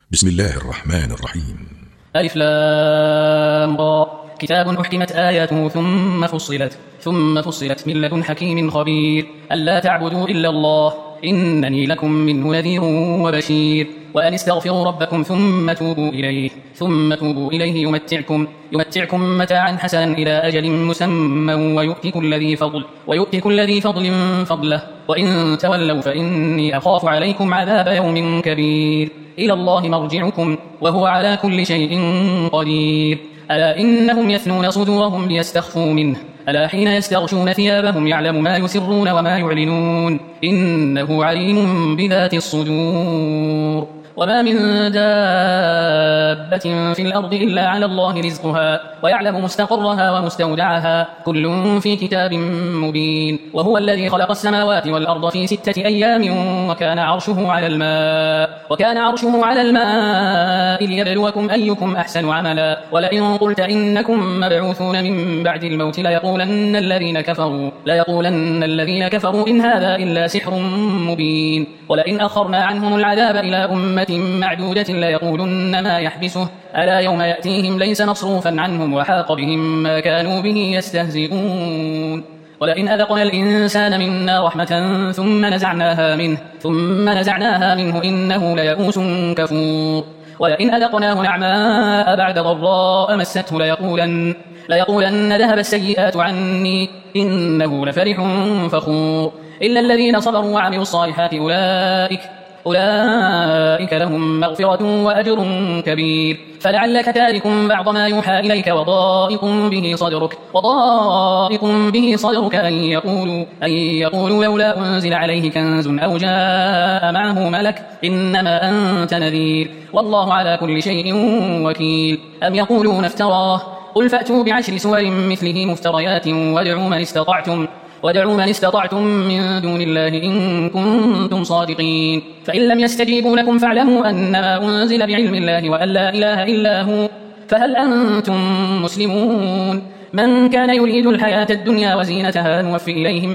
بسم الله الرحمن الرحيم. ألف لام را كتاب أحكمت آياته ثم فصلت من لدن حكيم خبير ألا تعبدوا إلا الله إنني لكم منه نذير وبشير وأن استغفروا ربكم ثم توبوا إليه يمتعكم متاعا حسنا إلى أجل مسمى ويؤتي كل ذي فضل فضله وإن تولوا فإني أخاف عليكم عذاب يوم كبير إلى الله مرجعكم وهو على كل شيء قدير ألا إنهم يثنون صدورهم ليستخفوا منه ألا حين يستغشون ثيابهم يعلم ما يسرون وما يعلنون إنه عليم بذات الصدور وما من دابة في الأرض إلا على الله رزقها ويعلم مستقرها ومستودعها كل في كتاب مبين وهو الذي خلق السماوات والأرض في 6 أيام وكان عرشه على الماء ليبلوكم أيكم أحسن عملا ولئن قلت إنكم مبعوثون من بعد الموت ليقولن الذين كفروا إن هذا إلا سحر مبين ولئن أخرنا عنهم العذاب إلى أمة معدودة ليقولن ما يحبسه ألا يوم يأتيهم ليس مصروفا عنهم وحاق بهم ما كانوا به يستهزئون ولئن أذقنا الإنسان منا رحمة ثم نزعناها منه إنه ليئوس كفور ولئن أذقناه نعماء بعد ضراء مسته ليقولن ذهب السيئات عني إنه لفرح فخور إلا الذين صبروا وعملوا الصالحات أولئك لهم مغفرة وأجر كبير فلعلك تارك بعض ما يوحى إليك وضائق به صدرك أن يقولوا لولا أنزل عليه كنز أو جاء معه ملك إنما أنت نذير والله على كل شيء وكيل أم يقولون افتراه قل فأتوا بعشر سور مثله مفتريات وادعوا من استطعتم من دون الله إن كنتم صادقين فإن لم يستجيبوا لكم فاعلموا أنما أنزل بعلم الله وأن لا إله إلا هو فهل أنتم مسلمون من كان يريد الحياة الدنيا وزينتها نوفي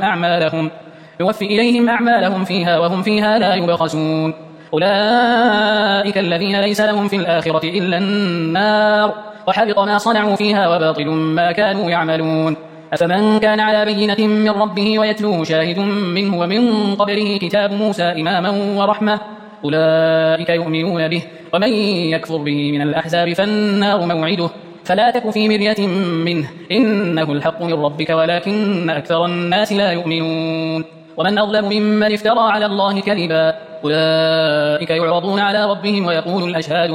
إليهم أعمالهم فيها وهم فيها لا يبخسون أولئك الذين ليس لهم في الآخرة إلا النار وحبط ما صنعوا فيها وباطل ما كانوا يعملون أفمن كان على بينة من ربه ويتلوه شاهد منه ومن قبله كتاب موسى إماما ورحمة أولئك يؤمنون به ومن يكفر به من الأحزاب فالنار موعده فلا تك في مرية منه إنه الحق من ربك ولكن أكثر الناس لا يؤمنون ومن أظلم ممن افترى على الله كذبا أولئك يعرضون على ربهم ويقول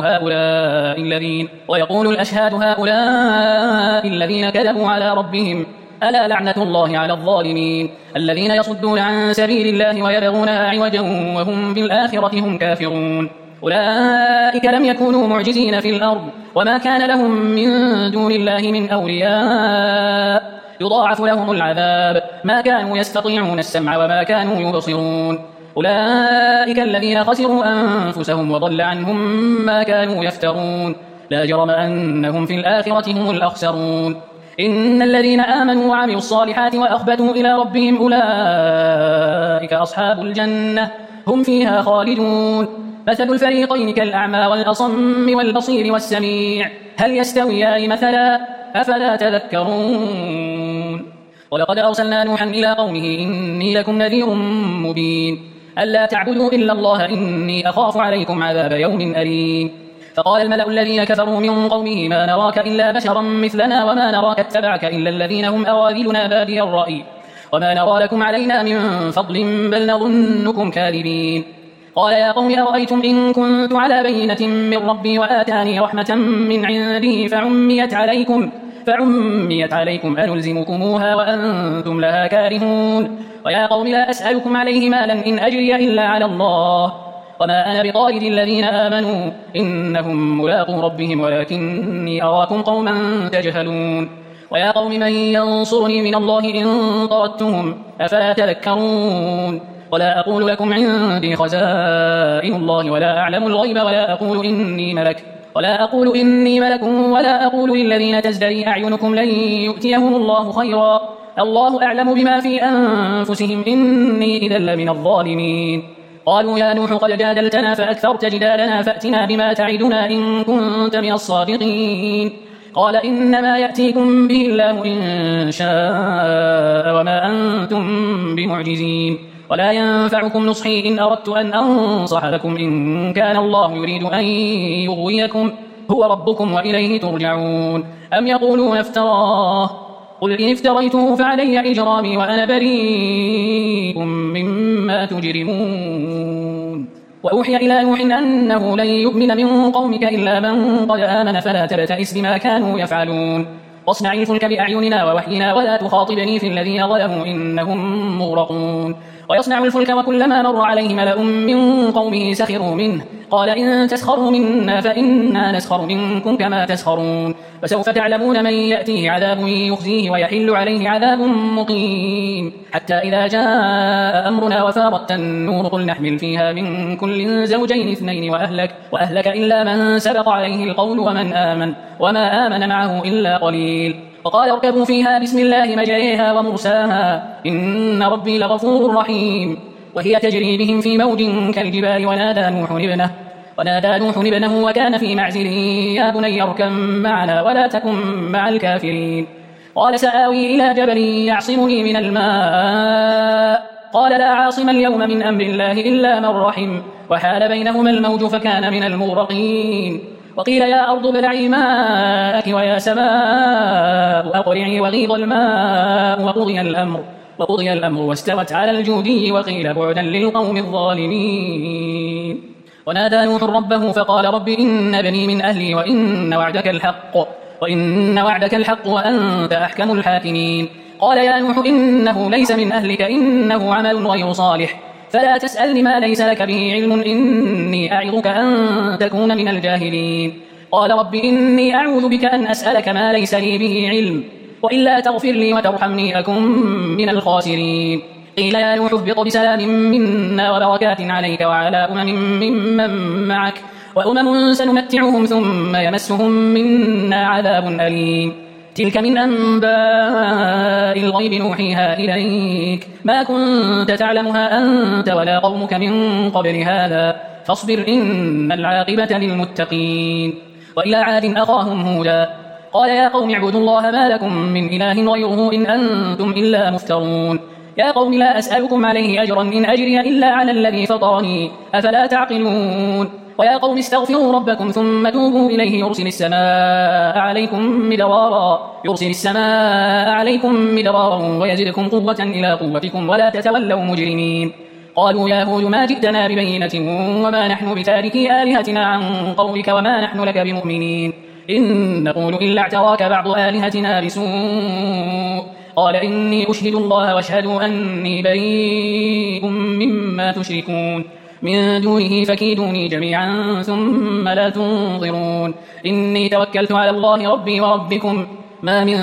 الأشهاد هؤلاء الذين كذبوا على ربهم ألا لعنة الله على الظالمين الذين يصدون عن سبيل الله ويبغونها عوجا وهم بالآخرة هم كافرون أولئك لم يكونوا معجزين في الأرض وما كان لهم من دون الله من أولياء يضاعف لهم العذاب ما كانوا يستطيعون السمع وما كانوا يبصرون أولئك الذين خسروا أنفسهم وضل عنهم ما كانوا يفترون لا جرم أنهم في الآخرة هم الأخسرون إن الذين آمنوا وعملوا الصالحات وأخبتوا إلى ربهم أولئك أصحاب الجنة هم فيها خالدون مثل الفريقين كالأعمى والأصم والبصير والسميع هل يستويان مثلا أفلا تذكرون ولقد أرسلنا نوحا إلى قومه إني لكم نذير مبين ألا تعبدوا إلا الله إني أخاف عليكم عذاب يوم أليم فقال الملأ الذين كفروا من قومه ما نراك إلا بشرا مثلنا وما نراك اتبعك إلا الذين هم أراذلنا بادي الرأي وما نرى لكم علينا من فضل بل نظنكم كاذبين قال يا قوم أرأيتم إن كنت على بينة من ربي وآتاني رحمة من عنده فعميت عليكم أنلزمكموها وأنتم لها كارهون ويا قوم لا أسألكم عليه مالا إن أجري إلا على الله وما أنا بطارد الذين آمنوا إنهم ملاقو ربهم ولكني أراكم قوما تجهلون ويا قوم من ينصرني من الله إن طردتهم أفلا تذكرون ولا أقول لكم عندي خزائن الله ولا أعلم الغيب ولا أقول إني ملك ولا أقول للذين تزدري أعينكم لن يؤتيهم الله خيرا الله أعلم بما في أنفسهم إني إذا لمن الظالمين قالوا يا نوح قد جادلتنا فأكثرت جدالنا فأتنا بما تعدنا إن كنت من الصادقين. قال إنما يأتيكم به الله إن شاء وما أنتم بمعجزين، ولا ينفعكم نصحي إن أردت أن أنصح لكم إن كان الله يريد أن يغويكم هو ربكم وإليه ترجعون. أم يقولون افتراه قل إن افتريته فعلي إجرامي وأنا بريء مما تجرمون. وأوحي إلى نوح أنه لن يؤمن من قومك إلا من قد آمن فلا تبتئس بما كانوا يفعلون. واصنع الفلك بأعيننا ووحينا ولا تخاطبني في الذين ظلموا إنهم مغرقون. ويصنع الفلك وكلما مر عليه ملأ من قومه سخروا منه قال إن تسخروا منا فإنا نسخر منكم كما تسخرون. فسوف تعلمون من يأتيه عذاب يخزيه ويحل عليه عذاب مقيم. حتى إذا جاء أمرنا وفارت النور قل نحمل فيها من كل زوجين اثنين وأهلك إلا من سبق عليه القول وما آمن معه إلا قليل. وقال اركبوا فيها بسم الله مجريها ومرساها إن ربي لغفور رحيم. وهي تجري بهم في موج كالجبال ونادى نوح ابنه وكان في معزل يا بني اركب معنا ولا تكن مع الكافرين. قال سآوي إلى جبل يعصمني من الماء قال لا عاصم اليوم من أمر الله إلا من رحم وحال بينهما الموج فكان من المغرقين. وقيل يا أرض ابلعي ماءك ويا سماء أقلعي وغيض الماء وقضي الأمر واستوت على الجودي وقيل بعدا للقوم الظالمين. ونادى نوح ربه فقال رب إن ابني من أهلي وإن وعدك الحق وأنت أحكم الحاكمين. قال يا نوح إنه ليس من أهلك إنه عمل غير صالح فلا تسألني ما ليس لك به علم إني أعظك أن تكون من الجاهلين. قال رب إني أعوذ بك أن أسألك ما ليس لي به علم وإلا تغفر لي وترحمني أكن من الخاسرين. قيل يا نوح اهبط بسلام منا وبركات عليك وعلى ممن معك وأمم سنمتعهم ثم يمسهم منا عذاب أليم. تلك من أنباء الغيب نوحيها إليك ما كنت تعلمها أنت ولا قومك من قبل هذا فاصبر إن العاقبة للمتقين. وإلى عاد أخاهم هودا قال يا قوم اعبدوا الله ما لكم من إله غيره إن أنتم إلا مفترون. يا قوم لا أسألكم عليه أجرا إن أجري إلا على الذي فطرني أفلا تعقلون. ويا قوم استغفروا ربكم ثم توبوا إليه يرسل السماء عليكم مدرارا ويزدكم قوة إلى قوتكم ولا تتولوا مجرمين. قالوا يا هود ما جئتنا ببينة وما نحن بتاركي آلهتنا عن قولك وما نحن لك بمؤمنين إن نقول إلا اعتراك بعض آلهتنا بسوء. قال إني أشهد الله واشهدوا أني بريء مما تشركون من دونه فكيدوني جميعا ثم لا تنظرون. إني توكلت على الله ربي وربكم ما من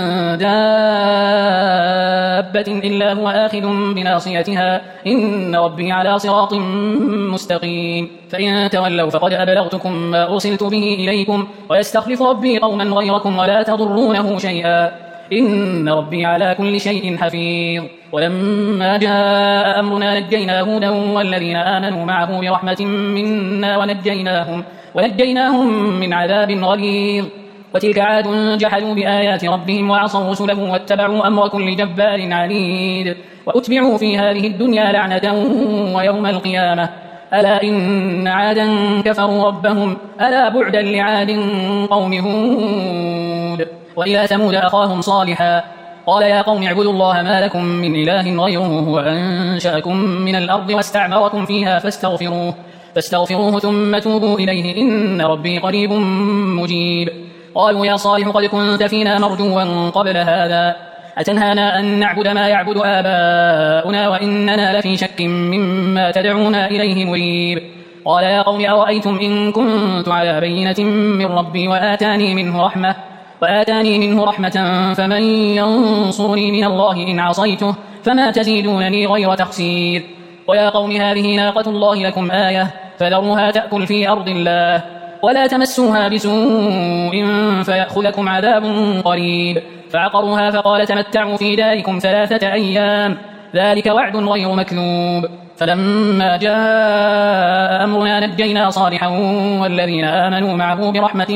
دابة إلا هو آخذ بناصيتها إن ربي على صراط مستقيم. فإن تولوا فقد أبلغتكم ما أرسلت به إليكم ويستخلف ربي قوما غيركم ولا تضرونه شيئا إن ربي على كل شيء حفيظ. ولما جاء أمرنا نجينا هودا والذين آمنوا معه برحمة منا ونجيناهم من عذاب غليظ. وتلك عاد جحدوا بآيات ربهم وعصوا رسله واتبعوا أمر كل جبار عنيد وأتبعوا في هذه الدنيا لعنة ويوم القيامة ألا إن عادا كفروا ربهم ألا بعدا لعاد قوم هود. وإلى ثمود أخاهم صالحا قال يا قوم اعبدوا الله ما لكم من إله غيره هو أنشأكم من الأرض واستعمركم فيها فاستغفروه ثم توبوا إليه إن ربي قريب مجيب. قالوا يا صالح قد كنت فينا مرجوا قبل هذا أتنهانا أن نعبد ما يعبد آباؤنا وإننا لفي شك مما تدعونا إليه مريب. قال يا قوم أرأيتم إن كنت على بينة من ربي وآتاني منه رحمة فمن ينصرني من الله إن عصيته فما تزيدونني غير تخسير. ويا قوم هذه ناقة الله لكم آية فذروها تأكل في أرض الله ولا تمسوها بسوء فيأخذكم عذاب قريب. فعقروها فقال تمتعوا في داركم 3 أيام ذلك وعد غير مكذوب. فلما جاء أمرنا نجينا صالحا والذين آمنوا معه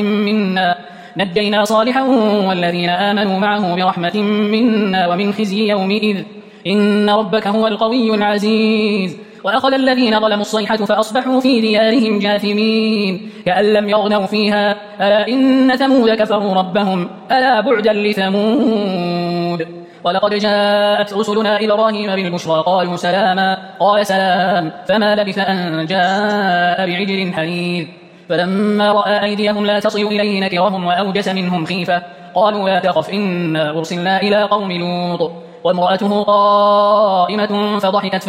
برحمة منا ومن خزي يومئذ إن ربك هو القوي العزيز. وأخذ الذين ظلموا الصيحة فأصبحوا في ديارهم جاثمين كأن لم يغنوا فيها ألا إن ثمود كفروا ربهم ألا بعدا لثمود. ولقد جاءت رسلنا إبراهيم بالبشرى قالوا سلاما قال سلام فما لبث أن جاء بعجل حنيذ. فلما رأى أيديهم لا تصل إليه نكرهم وأوجس منهم خيفة قالوا لا تخف إنا أرسلنا إلى قوم لوط وامرأته قائمة فضحكت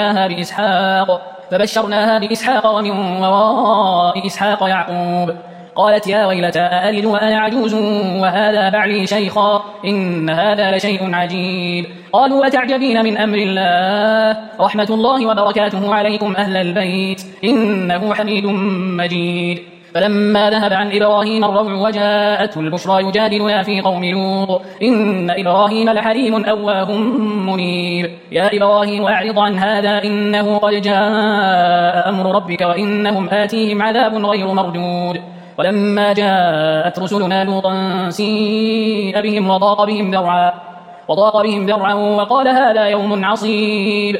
فبشرناها بإسحاق ومن وراء إسحاق يعقوب. قالت يا ويلتى أألد وأنا عجوز وهذا بعلي شيخا إن هذا لشيء عجيب. قالوا أتعجبين من أمر الله رحمة الله وبركاته عليكم أهل البيت إنه حميد مجيد. فلما ذهب عن إبراهيم الروع وجاءته البشرى يجادلنا في قوم لوط إن إبراهيم لحليم أواه منيب. يا إبراهيم أعرض عن هذا إنه قد جاء أمر ربك وإنهم آتيهم عذاب غير مردود. ولما جاءت رسلنا لوطا سيء بهم وضاق بهم ذرعا وقال هذا يوم عصيب.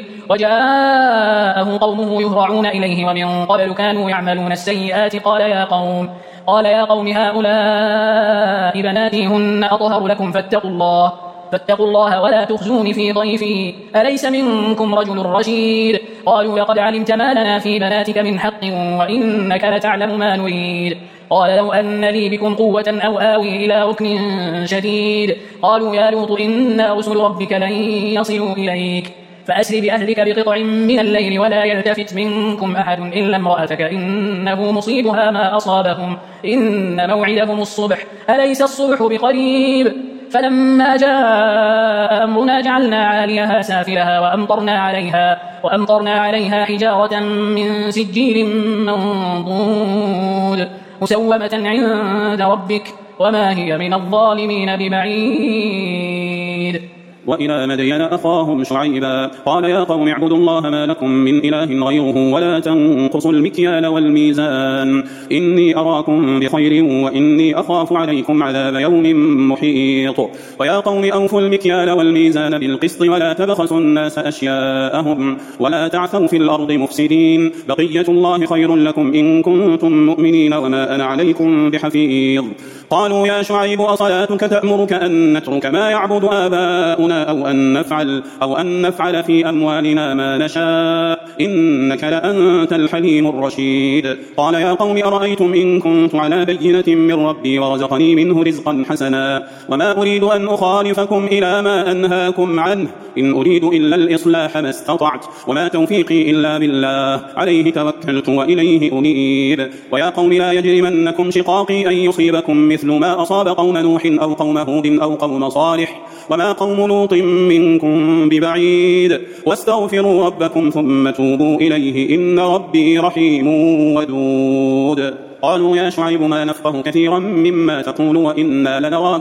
وجاءه قومه يهرعون إليه ومن قبل كانوا يعملون السيئات قال يا قوم هؤلاء بناتي هن أطهر لكم فاتقوا الله ولا تخزون في ضيفي أليس منكم رجل رشيد. قالوا لقد علمت ما لنا في بناتك من حق وإنك لتعلم ما نريد. قال لو أن لي بكم قوة أو آوي إلى ركن شديد. قالوا يا لوط إنا رسل ربك لن يصلوا إليك فأسر بأهلك بقطع من الليل ولا يلتفت منكم أحد إلا امرأتك إنه مصيبها ما أصابهم إن موعدهم الصبح أليس الصبح بقريب. فلما جاء أمرنا جعلنا عاليها سافلها وأمطرنا عليها حجارة من سجيل منضود مسومة عند ربك وما هي من الظالمين ببعيد. وإلى مدين أخاهم شعيبا قال يا قوم اعبدوا الله ما لكم من إله غيره ولا تنقصوا المكيال والميزان إني أراكم بخير وإني أخاف عليكم عذاب يوم محيط. ويا قوم أوفوا المكيال والميزان بالقسط ولا تبخسوا الناس أشياءهم ولا تعثوا في الأرض مفسدين بقية الله خير لكم إن كنتم مؤمنين وما أنا عليكم بحفيظ. قالوا يا شعيب أصلاتك تأمرك أن نترك ما يعبد آباؤنا أو أن نفعل في أموالنا ما نشاء إنك لأنت الحليم الرشيد. قال يا قوم أرأيتم إن كنت على بينة من ربي ورزقني منه رزقا حسنا وما أريد أن أخالفكم إلى ما أنهاكم عنه إن أريد إلا الإصلاح ما استطعت وما توفيقي إلا بالله عليه توكلت وإليه أنيب. ويا قوم لا يجرمنكم شقاقي أن يصيبكم مثل ما أصاب قوم نوح أو قوم هود أو قوم صالح وما قوم لوط منكم ببعيد واستغفروا ربكم ثم توبوا إليه إن ربي رحيم ودود. قالوا يا شعيب ما نفقه كثيرا مما تقول وإنا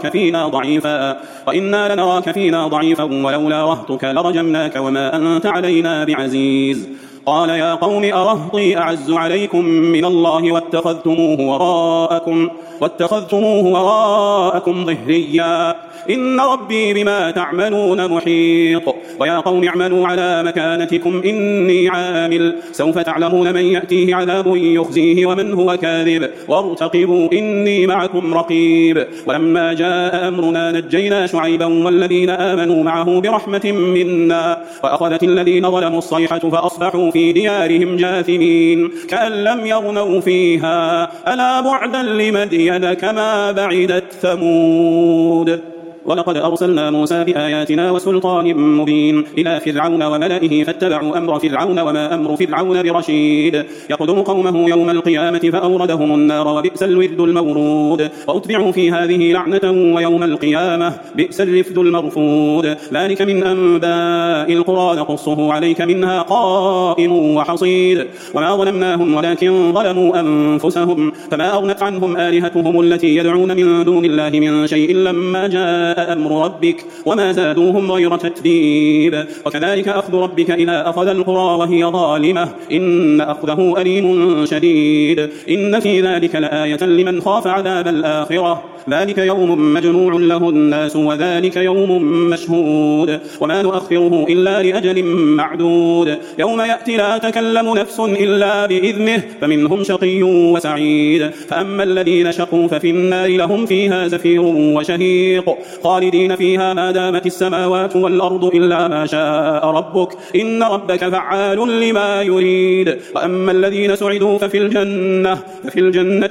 لنراك فينا ضعيفا ولولا رهطك لرجمناك وما أنت علينا بعزيز. قال يا قوم أرهطي أعز عليكم من الله واتخذتموه وراءكم ظهريا إن ربي بما تعملون محيط. ويا قوم اعملوا على مكانتكم إني عامل سوف تعلمون من يأتيه عذاب يخزيه ومن هو كاذب وارتقبوا إني معكم رقيب. ولما جاء أمرنا نجينا شعيبا والذين آمنوا معه برحمة منا وأخذت الذين ظلموا الصيحة فأصبحوا في ديارهم جاثمين كأن لم يغنوا فيها ألا بعدا لمدين كما بعدت ثمود. ولقد أرسلنا موسى بآياتنا وسلطان مبين إلى فرعون وملئه فاتبعوا أمر فرعون وما أمر فرعون برشيد يقدم قومه يوم القيامة فأوردهم النار وبئس الورد المورود وأتبعوا في هذه لعنة ويوم القيامة بئس الرفد المرفود. ذلك من أنباء القرى نقصه عليك منها قائم وحصيد. وما ظلمناهم ولكن ظلموا أنفسهم فما أغنت عنهم آلهتهم التي يدعون من دون الله من شيء لما جاء جاء أمر ربك وما زادوهم غير تتبيب. وكذلك أخذ ربك إذا أخذ القرى وهي ظالمة إن أخذه أليم شديد. إن في ذلك لآية لمن خاف عذاب الآخرة. ذلك يوم مجموع له الناس وذلك يوم مشهود وما نؤخره إلا لأجل معدود. يوم يأتي لا تكلم نفس إلا بإذنه فمنهم شقي وسعيد. فأما الذين شقوا ففي النار لهم فيها زفير وشهيق خالدين فيها ما دامت السماوات والأرض إلا ما شاء ربك إن ربك فعال لما يريد. وأما الذين سعدوا ففي الجنة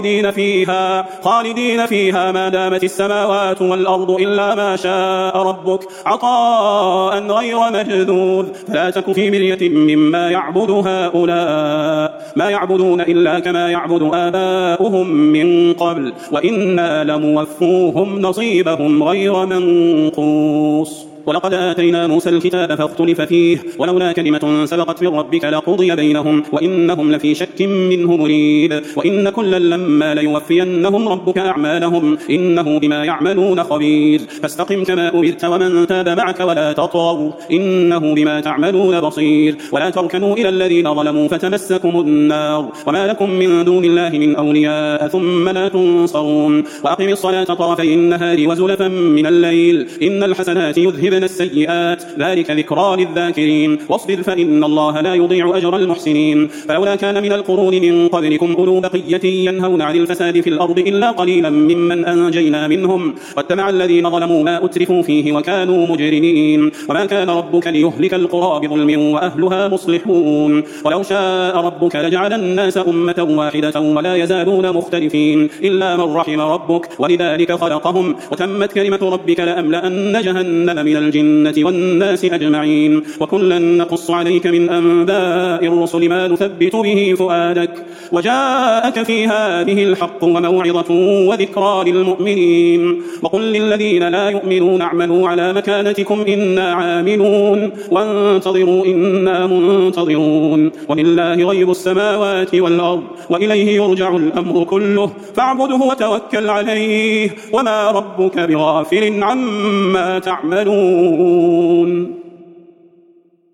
خالدين فيها ما دامت السماوات والأرض إلا ما شاء ربك عطاء غير مجذوذ. فلا تك في مرية مما يعبد هؤلاء ما يعبدون إلا كما يعبد آباؤهم من قبل وإنا لموفوهم نصيبهم غير منقوص. ولقد آتينا موسى الكتاب فاختلف فيه ولولا كلمة سبقت من ربك لقضي بينهم وإنهم لفي شك منه مريب. وإن كلا لما ليوفينهم ربك أعمالهم إنه بما يعملون خبير. فاستقم كما أمرت ومن تاب معك ولا تطغوا إنه بما تعملون بصير. ولا تركنوا إلى الذين ظلموا فتمسكم النار وما لكم من دون الله من أولياء ثم لا تنصرون. وأقم الصلاة طرفي النهار وزلفا من الليل إن الحسنات يذهبن السيئات ذلك ذكرى للذاكرين. واصبر فإن الله لا يضيع أجر المحسنين. فلولا كان من القرون من قبلكم أولو بقية ينهون عن الفساد في الأرض إلا قليلا ممن أنجينا منهم واتبع الذين ظلموا ما أترفوا فيه وكانوا مجرمين. وما كان ربك ليهلك القرى بظلم وأهلها مصلحون. ولو شاء ربك لجعل الناس أمة واحدة ولا يزالون مختلفين إلا من رحم ربك ولذلك خلقهم وتمت كلمة ربك لأملأن جهنم من الجنة والناس أجمعين. وكلا نقص عليك من أنباء الرسل ما نثبت به فؤادك وجاءك في هذه الحق وموعظة وذكرى للمؤمنين. وقل للذين لا يؤمنون اعملوا على مكانتكم إنا عاملون وانتظروا إنا منتظرون. ولله غيب السماوات والأرض وإليه يرجع الأمر كله فاعبده وتوكل عليه وما ربك بغافل عما تعملون.